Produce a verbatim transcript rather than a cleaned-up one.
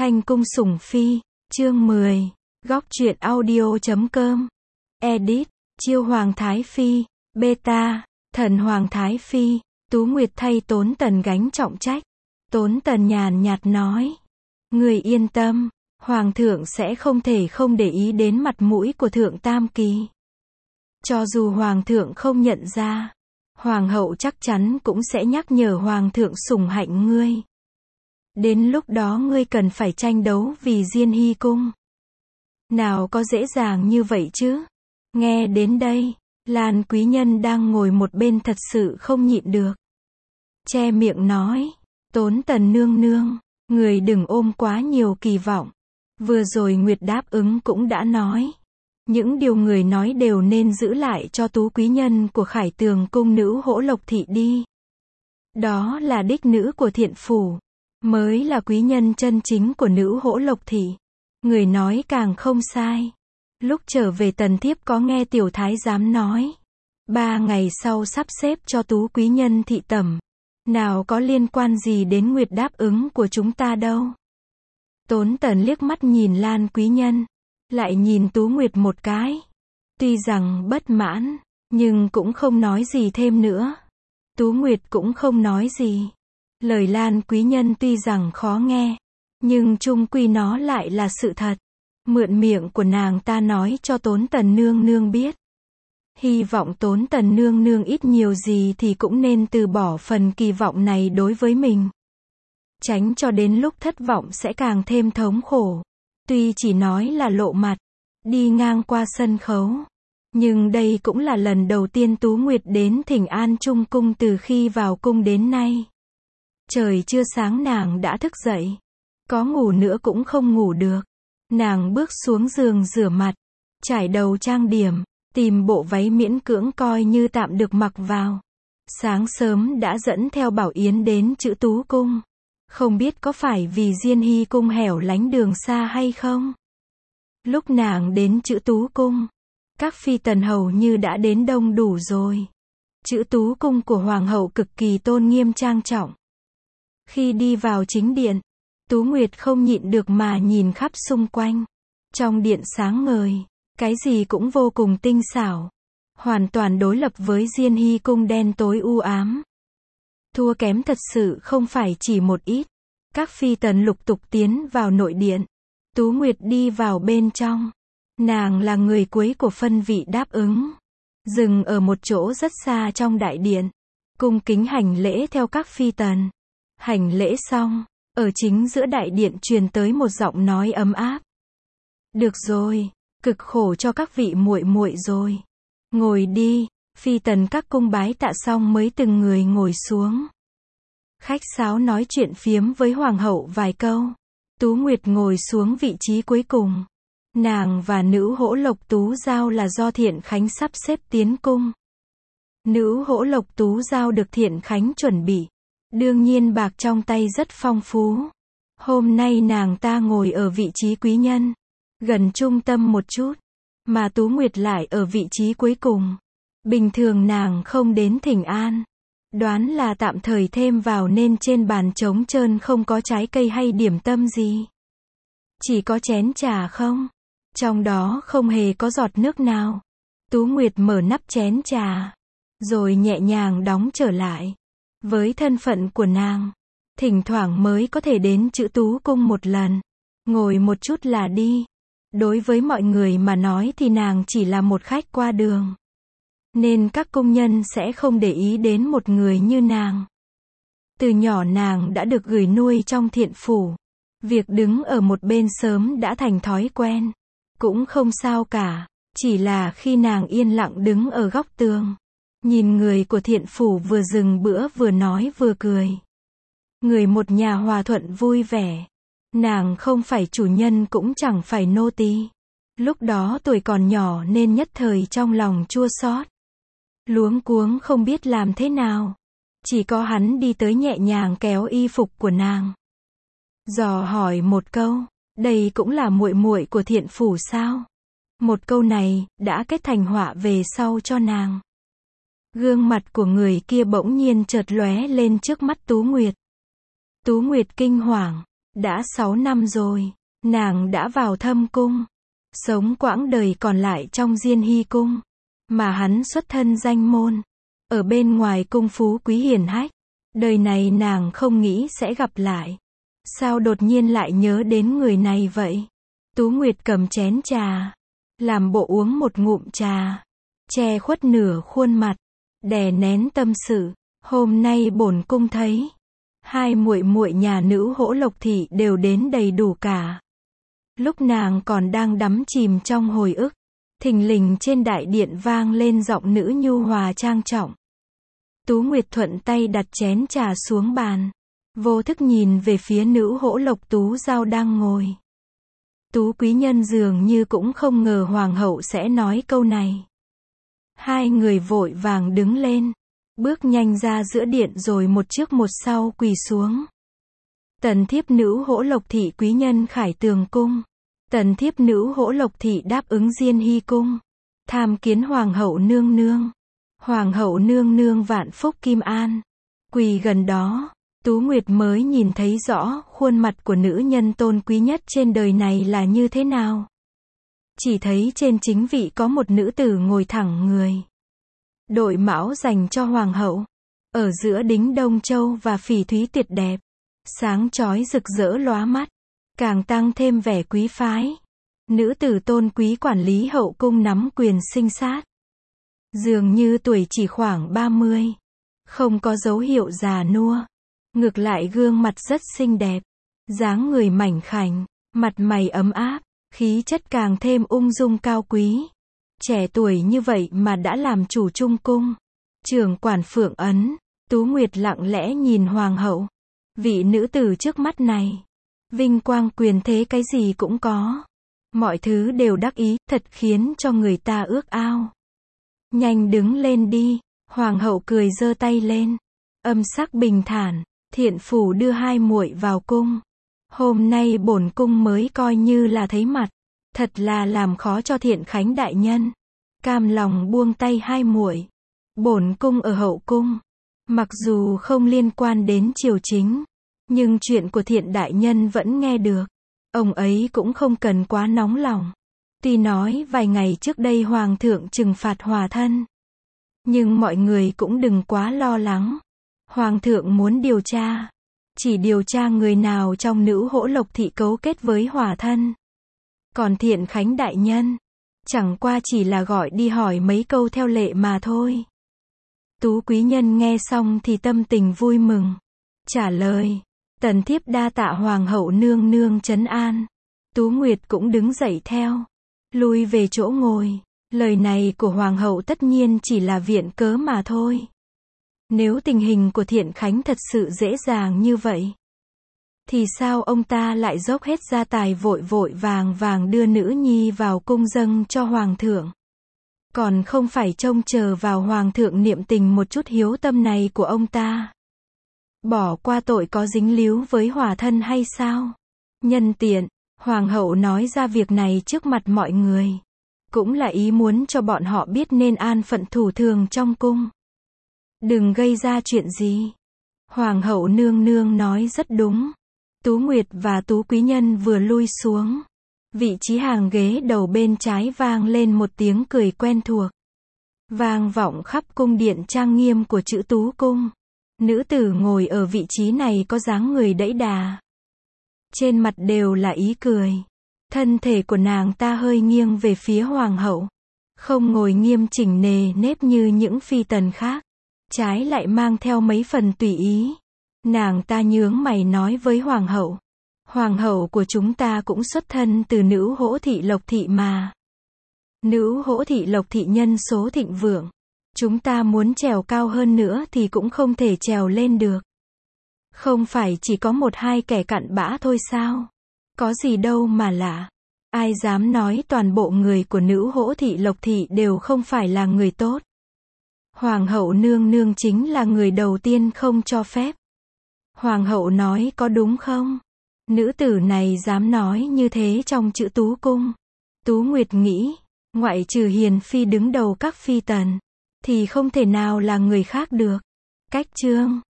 Thanh cung sủng phi, chương mười, góc truyện audio chấm com, edit, chiêu hoàng thái phi, beta, thần hoàng thái phi, Tú Nguyệt thay Tốn Tần gánh trọng trách. Tốn Tần nhàn nhạt nói, người yên tâm, hoàng thượng sẽ không thể không để ý đến mặt mũi của thượng tam kỳ. Cho dù hoàng thượng không nhận ra, hoàng hậu chắc chắn cũng sẽ nhắc nhở hoàng thượng sủng hạnh ngươi. Đến lúc đó ngươi cần phải tranh đấu vì Diên Hy cung. Nào có dễ dàng như vậy chứ? Nghe đến đây, Lan quý nhân đang ngồi một bên thật sự không nhịn được. Che miệng nói, Tốn Tần nương nương, người đừng ôm quá nhiều kỳ vọng. Vừa rồi Nguyệt đáp ứng cũng đã nói. Những điều người nói đều nên giữ lại cho tú quý nhân của Khải Tường cung nữ Hỗ Lộc thị đi. Đó là đích nữ của Thiện phủ, mới là quý nhân chân chính của nữ Hỗ Lộc thị. Người nói càng không sai. Lúc trở về tần thiếp có nghe tiểu thái giám nói, ba ngày sau sắp xếp cho tú quý nhân thị tẩm. Nào có liên quan gì đến Nguyệt đáp ứng của chúng ta đâu. Tốn Tần liếc mắt nhìn Lan quý nhân, lại nhìn Tú Nguyệt một cái. Tuy rằng bất mãn, nhưng cũng không nói gì thêm nữa. Tú Nguyệt cũng không nói gì. Lời Lan quý nhân tuy rằng khó nghe, nhưng chung quy nó lại là sự thật. Mượn miệng của nàng ta nói cho Tốn Tần nương nương biết. Hy vọng Tốn Tần nương nương ít nhiều gì thì cũng nên từ bỏ phần kỳ vọng này đối với mình. Tránh cho đến lúc thất vọng sẽ càng thêm thống khổ. Tuy chỉ nói là lộ mặt, đi ngang qua sân khấu. Nhưng đây cũng là lần đầu tiên Tú Nguyệt đến Thỉnh An Trung cung từ khi vào cung đến nay. Trời chưa sáng nàng đã thức dậy. Có ngủ nữa cũng không ngủ được. Nàng bước xuống giường rửa mặt, trải đầu trang điểm, tìm bộ váy miễn cưỡng coi như tạm được mặc vào. Sáng sớm đã dẫn theo Bảo Yến đến Chữ Tú cung. Không biết có phải vì Diên Hy cung hẻo lánh đường xa hay không? Lúc nàng đến Chữ Tú cung, các phi tần hầu như đã đến đông đủ rồi. Chữ Tú cung của hoàng hậu cực kỳ tôn nghiêm trang trọng. Khi đi vào chính điện, Tú Nguyệt không nhịn được mà nhìn khắp xung quanh. Trong điện sáng ngời, cái gì cũng vô cùng tinh xảo. Hoàn toàn đối lập với Diên Hy cung đen tối u ám. Thua kém thật sự không phải chỉ một ít. Các phi tần lục tục tiến vào nội điện. Tú Nguyệt đi vào bên trong. Nàng là người cuối của phân vị đáp ứng. Dừng ở một chỗ rất xa trong đại điện. Cung kính hành lễ theo các phi tần. Hành lễ xong, ở chính giữa đại điện truyền tới một giọng nói ấm áp. Được rồi, cực khổ cho các vị muội muội rồi. Ngồi đi. Phi tần các cung bái tạ xong mới từng người ngồi xuống. Khách sáo nói chuyện phiếm với hoàng hậu vài câu. Tú Nguyệt ngồi xuống vị trí cuối cùng. Nàng và nữ Hỗ Lộc Tú Giao là do Thiện Khánh sắp xếp tiến cung. Nữ Hỗ Lộc Tú Giao được Thiện Khánh chuẩn bị. Đương nhiên bạc trong tay rất phong phú. Hôm nay nàng ta ngồi ở vị trí quý nhân, gần trung tâm một chút, mà Tú Nguyệt lại ở vị trí cuối cùng. Bình thường nàng không đến Thỉnh An. Đoán là tạm thời thêm vào nên trên bàn trống trơn không có trái cây hay điểm tâm gì. Chỉ có chén trà không. Trong đó không hề có giọt nước nào. Tú Nguyệt mở nắp chén trà, rồi nhẹ nhàng đóng trở lại. Với thân phận của nàng, thỉnh thoảng mới có thể đến Chữ Tú cung một lần. Ngồi một chút là đi. Đối với mọi người mà nói thì nàng chỉ là một khách qua đường. Nên các công nhân sẽ không để ý đến một người như nàng. Từ nhỏ nàng đã được gửi nuôi trong Thiện phủ. Việc đứng ở một bên sớm đã thành thói quen. Cũng không sao cả. Chỉ là khi nàng yên lặng đứng ở góc tường, nhìn người của Thiện phủ vừa dừng bữa vừa nói vừa cười. Người một nhà hòa thuận vui vẻ. Nàng không phải chủ nhân cũng chẳng phải nô tỳ. Lúc đó tuổi còn nhỏ nên nhất thời trong lòng chua xót, luống cuống không biết làm thế nào. Chỉ có hắn đi tới nhẹ nhàng kéo y phục của nàng. Dò hỏi một câu, đây cũng là muội muội của Thiện phủ sao? Một câu này, đã kết thành họa về sau cho nàng. Gương mặt của người kia bỗng nhiên chợt lóe lên trước mắt Tú Nguyệt. Tú Nguyệt kinh hoàng, Đã sáu năm rồi, nàng đã vào thâm cung, sống quãng đời còn lại trong Diên Hy cung, mà hắn xuất thân danh môn, ở bên ngoài cung phú quý hiển hách, đời này nàng không nghĩ sẽ gặp lại. Sao đột nhiên lại nhớ đến người này vậy? Tú Nguyệt cầm chén trà, làm bộ uống một ngụm trà, che khuất nửa khuôn mặt, đè nén tâm sự. Hôm nay bổn cung thấy hai muội muội nhà nữ Hỗ Lộc thị đều đến đầy đủ cả. Lúc nàng còn đang đắm chìm trong hồi ức, thình lình trên đại điện vang lên giọng nữ nhu hòa trang trọng. Tú Nguyệt thuận tay đặt chén trà xuống bàn, vô thức nhìn về phía nữ Hỗ Lộc Tú Giao đang ngồi. Tú quý nhân dường như cũng không ngờ hoàng hậu sẽ nói câu này. Hai người vội vàng đứng lên, bước nhanh ra giữa điện rồi một trước một sau quỳ xuống. Tần thiếp nữ Hỗ Lộc thị quý nhân khải tường cung. Tần thiếp nữ Hỗ Lộc thị đáp ứng Diên Hy cung, tham kiến hoàng hậu nương nương. Hoàng hậu nương nương vạn phúc kim an. Quỳ gần đó, Tú Nguyệt mới nhìn thấy rõ khuôn mặt của nữ nhân tôn quý nhất trên đời này là như thế nào. Chỉ thấy trên chính vị có một nữ tử ngồi thẳng người, đội mão dành cho hoàng hậu, ở giữa đính Đông Châu và phỉ thúy tuyệt đẹp, sáng chói rực rỡ lóa mắt, càng tăng thêm vẻ quý phái. Nữ tử tôn quý quản lý hậu cung nắm quyền sinh sát. Dường như tuổi chỉ khoảng ba mươi, không có dấu hiệu già nua, ngược lại gương mặt rất xinh đẹp, dáng người mảnh khảnh, mặt mày ấm áp, khí chất càng thêm ung dung cao quý. Trẻ tuổi như vậy mà đã làm chủ trung cung, trưởng quản Phượng Ấn. Tú Nguyệt lặng lẽ nhìn hoàng hậu, vị nữ tử trước mắt này, vinh quang quyền thế cái gì cũng có, mọi thứ đều đắc ý, thật khiến cho người ta ước ao. Nhanh đứng lên đi, hoàng hậu cười giơ tay lên, âm sắc bình thản, thiện phủ đưa hai muội vào cung. Hôm nay bổn cung mới coi như là thấy mặt, thật là làm khó cho Thiện Khánh đại nhân. Cam lòng buông tay hai muội. Bổn cung ở hậu cung, mặc dù không liên quan đến triều chính, nhưng chuyện của Thiện đại nhân vẫn nghe được. Ông ấy cũng không cần quá nóng lòng. Tuy nói vài ngày trước đây hoàng thượng trừng phạt hòa thân, nhưng mọi người cũng đừng quá lo lắng. Hoàng thượng muốn điều tra, chỉ điều tra người nào trong nữ Hỗ Lộc thị cấu kết với hòa thân. Còn Thiện Khánh đại nhân, chẳng qua chỉ là gọi đi hỏi mấy câu theo lệ mà thôi. Tú quý nhân nghe xong thì tâm tình vui mừng, trả lời, tần thiếp đa tạ hoàng hậu nương nương trấn an. Tú Nguyệt cũng đứng dậy theo, lui về chỗ ngồi. Lời này của hoàng hậu tất nhiên chỉ là viện cớ mà thôi. Nếu tình hình của Thiện Khánh thật sự dễ dàng như vậy, thì sao ông ta lại dốc hết gia tài vội vội vàng vàng đưa nữ nhi vào cung dâng cho hoàng thượng? Còn không phải trông chờ vào hoàng thượng niệm tình một chút hiếu tâm này của ông ta, bỏ qua tội có dính líu với hòa thân hay sao? Nhân tiện, hoàng hậu nói ra việc này trước mặt mọi người, cũng là ý muốn cho bọn họ biết nên an phận thủ thường trong cung, đừng gây ra chuyện gì. Hoàng hậu nương nương nói rất đúng. Tú Nguyệt và Tú quý nhân vừa lui xuống, vị trí hàng ghế đầu bên trái vang lên một tiếng cười quen thuộc, vang vọng khắp cung điện trang nghiêm của chữ Tú cung. Nữ tử ngồi ở vị trí này có dáng người đẫy đà, trên mặt đều là ý cười. Thân thể của nàng ta hơi nghiêng về phía hoàng hậu, không ngồi nghiêm chỉnh nề nếp như những phi tần khác, trái lại mang theo mấy phần tùy ý. Nàng ta nhướng mày nói với hoàng hậu, hoàng hậu của chúng ta cũng xuất thân từ nữ Hỗ thị Lộc thị mà. Nữ Hỗ thị Lộc thị nhân số thịnh vượng, chúng ta muốn trèo cao hơn nữa thì cũng không thể trèo lên được. Không phải chỉ có một hai kẻ cặn bã thôi sao? Có gì đâu mà lạ. Ai dám nói toàn bộ người của nữ Hỗ thị Lộc thị đều không phải là người tốt? Hoàng hậu nương nương chính là người đầu tiên không cho phép. Hoàng hậu nói có đúng không? Nữ tử này dám nói như thế trong chữ Tú cung. Tú Nguyệt nghĩ, ngoại trừ hiền phi đứng đầu các phi tần, thì không thể nào là người khác được. Cách chương